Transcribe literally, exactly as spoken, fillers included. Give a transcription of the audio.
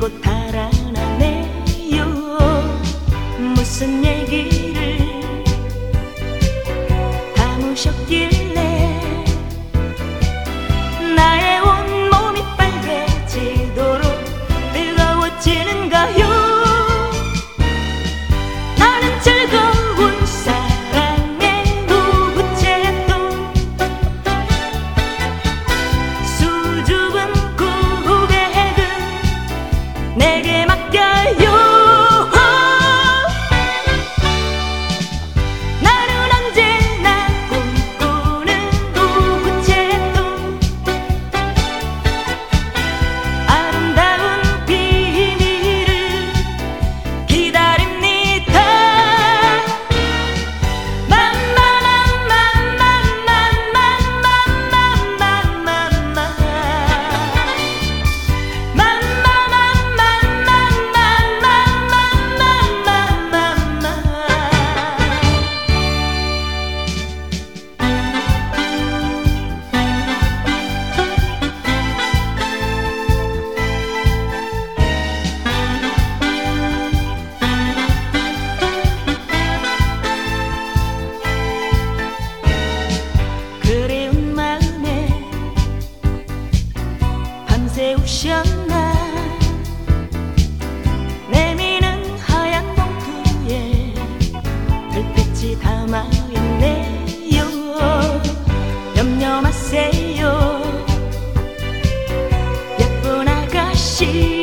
또 달아나네요. 무슨 얘기를 담으셨길래 나의 온몸이 빨개지도록 뜨거워지는가요? 나는 즐거운 사랑의 우체통, 수줍은 고백은 내게 맡겨요. 나는 언제나 꿈꾸는 우체통, 아름다운 비밀을 기다립니다. 그리운 마음에 밤새 우셨나. 내미는 하얀 봉투에 불빛이 담아있네요. 염려 마세요, 예쁜 아가씨.